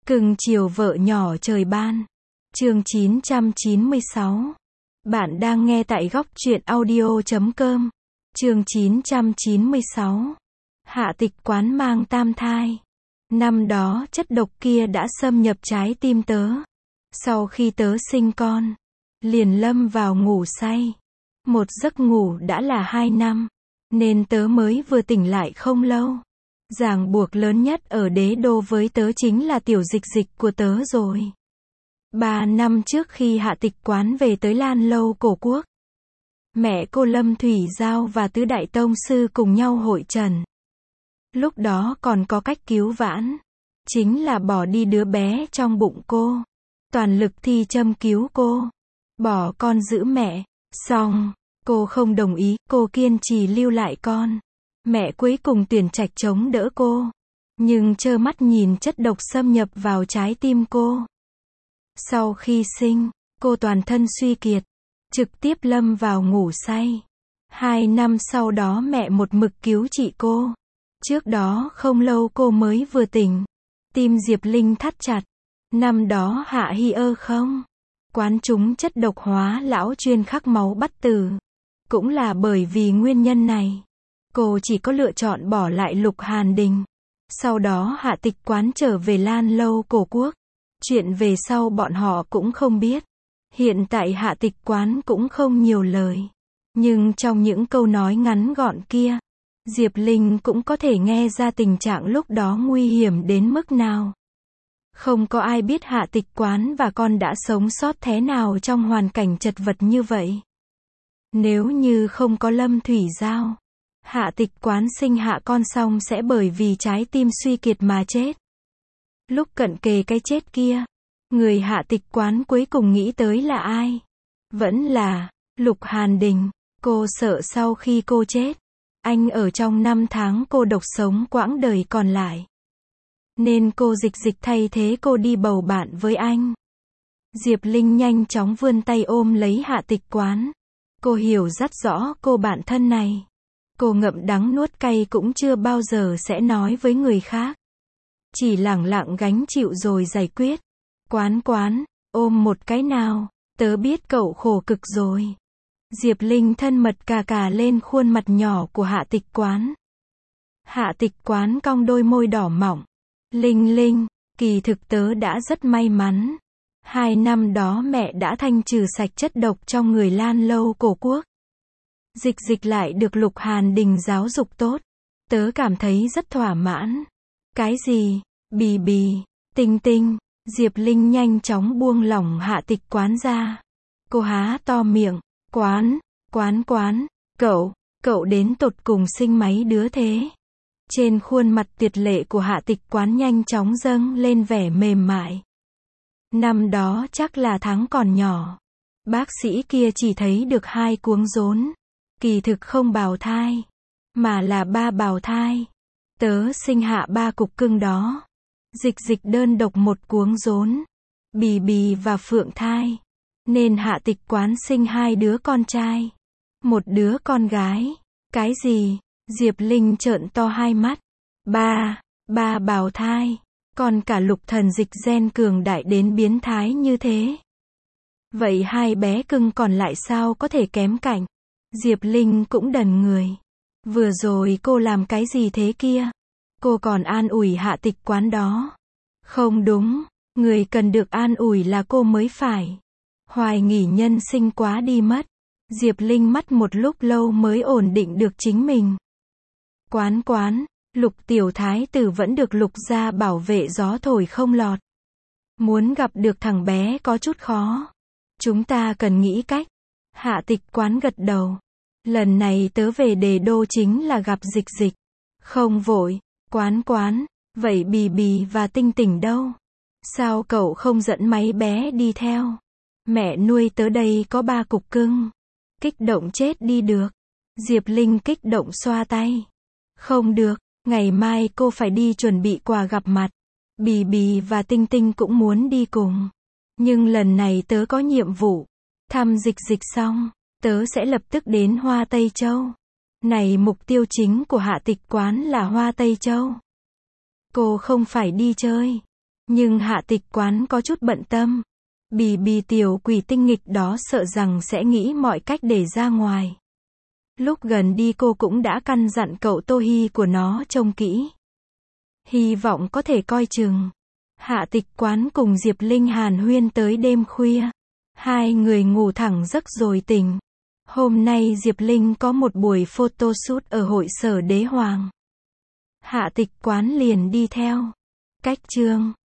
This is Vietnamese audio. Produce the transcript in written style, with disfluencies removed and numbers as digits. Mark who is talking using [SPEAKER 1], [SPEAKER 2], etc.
[SPEAKER 1] Cưng chiều vợ nhỏ trời ban. Chương 996. Bạn đang nghe tại góc truyện audio.com. Chương 996. Hạ tịch quán mang tam thai. Năm đó chất độc kia đã xâm nhập trái tim tớ. Sau khi tớ sinh con, liền lâm vào ngủ say. Một giấc ngủ đã là 2 năm, nên tớ mới vừa tỉnh lại không lâu. Ràng buộc lớn nhất ở đế đô với tớ chính là tiểu dịch dịch của tớ rồi. 3 năm trước khi Hạ tịch quán về tới Lan Lâu Cổ Quốc, mẹ cô Lâm Thủy Giao và tứ đại tông sư cùng nhau hội trần. Lúc đó còn có cách cứu vãn, chính là bỏ đi đứa bé trong bụng cô, toàn lực thi châm cứu cô, bỏ con giữ mẹ. Xong, cô không đồng ý, cô kiên trì lưu lại con. Mẹ cuối cùng tuyển trạch chống đỡ cô, nhưng trơ mắt nhìn chất độc xâm nhập vào trái tim cô. Sau khi sinh, cô toàn thân suy kiệt, trực tiếp lâm vào ngủ say. 2 năm sau đó mẹ một mực cứu trị cô. Trước đó không lâu cô mới vừa tỉnh. Tim Diệp Linh thắt chặt. Năm đó Hạ Hi ơ không quán trúng chất độc hóa lão chuyên khắc máu bắt tử. Cũng là bởi vì nguyên nhân này, cô chỉ có lựa chọn bỏ lại Lục Hàn Đình. Sau đó Hạ tịch quán trở về Lan Lâu Cổ Quốc. Chuyện về sau bọn họ cũng không biết. Hiện tại Hạ tịch quán cũng không nhiều lời. Nhưng trong những câu nói ngắn gọn kia, Diệp Linh cũng có thể nghe ra tình trạng lúc đó nguy hiểm đến mức nào. Không có ai biết Hạ tịch quán và con đã sống sót thế nào trong hoàn cảnh chật vật như vậy. Nếu như không có Lâm Thủy Giao, Hạ tịch quán sinh hạ con xong sẽ bởi vì trái tim suy kiệt mà chết. Lúc cận kề cái chết kia, người Hạ tịch quán cuối cùng nghĩ tới là ai? Vẫn là Lục Hàn Đình. Cô sợ sau khi cô chết, anh ở trong 5 tháng cô độc sống quãng đời còn lại. Nên cô dịch dịch thay thế cô đi bầu bạn với anh. Diệp Linh nhanh chóng vươn tay ôm lấy Hạ tịch quán. Cô hiểu rất rõ cô bạn thân này. Cô ngậm đắng nuốt cay cũng chưa bao giờ sẽ nói với người khác. Chỉ lẳng lặng gánh chịu rồi giải quyết. Quán quán, ôm một cái nào, tớ biết cậu khổ cực rồi. Diệp Linh thân mật cà cà lên khuôn mặt nhỏ của Hạ tịch quán. Hạ tịch quán cong đôi môi đỏ mọng. Linh Linh, kỳ thực tớ đã rất may mắn. 2 năm đó mẹ đã thanh trừ sạch chất độc trong người Lan Lâu Cổ Quốc. Dịch dịch lại được Lục Hàn Đình giáo dục tốt. Tớ cảm thấy rất thỏa mãn. Cái gì? Bì bì, Tinh Tinh. Diệp Linh nhanh chóng buông lỏng Hạ tịch quán ra. Cô há to miệng. Quán, cậu đến tột cùng sinh mấy đứa thế? Trên khuôn mặt tuyệt lệ của Hạ tịch quán nhanh chóng dâng lên vẻ mềm mại. Năm đó chắc là tháng còn nhỏ. Bác sĩ kia chỉ thấy được 2 cuống rốn. Kỳ thực không bào thai, mà là 3 bào thai. Tớ sinh hạ 3 cục cưng đó. Dịch dịch đơn độc 1 cuống rốn. Bì bì và phượng thai. Nên Hạ tịch quán sinh 2 đứa con trai, 1 đứa con gái. Cái gì? Diệp Linh trợn to hai mắt. 3 bào thai. Còn cả Lục thần dịch gen cường đại đến biến thái như thế. Vậy 2 bé cưng còn lại sao có thể kém cạnh? Diệp Linh cũng đần người. Vừa rồi cô làm cái gì thế kia? Cô còn an ủi Hạ tịch quán đó. Không đúng, người cần được an ủi là cô mới phải. Hoài nghỉ nhân sinh quá đi mất. Diệp Linh mất một lúc lâu mới ổn định được chính mình. Quán, Lục tiểu thái tử vẫn được Lục gia bảo vệ gió thổi không lọt. Muốn gặp được thằng bé có chút khó. Chúng ta cần nghĩ cách. Hạ tịch quán gật đầu. Lần này tớ về Đề Đô chính là gặp dịch dịch. Không vội. Quán, vậy bì bì và Tinh Tỉnh đâu? Sao cậu không dẫn mấy bé đi theo? Mẹ nuôi tớ đây có 3 cục cưng. Kích động chết đi được. Diệp Linh kích động xoa tay. Không được, ngày mai cô phải đi chuẩn bị quà gặp mặt. Bì bì và Tinh Tinh cũng muốn đi cùng. Nhưng lần này tớ có nhiệm vụ. Thăm dịch dịch xong, tớ sẽ lập tức đến Hoa Tây Châu. Này mục tiêu chính của Hạ tịch quán là Hoa Tây Châu. Cô không phải đi chơi. Nhưng Hạ Tịch Quán có chút bận tâm. Bì tiểu quỷ tinh nghịch đó sợ rằng sẽ nghĩ mọi cách để ra ngoài. Lúc gần đi cô cũng đã căn dặn cậu Tô Hi của nó trông kỹ. Hy vọng có thể coi chừng. Hạ Tịch Quán cùng Diệp Linh hàn huyên tới đêm khuya. Hai người ngủ thẳng giấc rồi tỉnh. Hôm nay Diệp Linh có một buổi photoshoot ở hội sở Đế Hoàng. Hạ Tịch Quán liền đi theo. Cách chương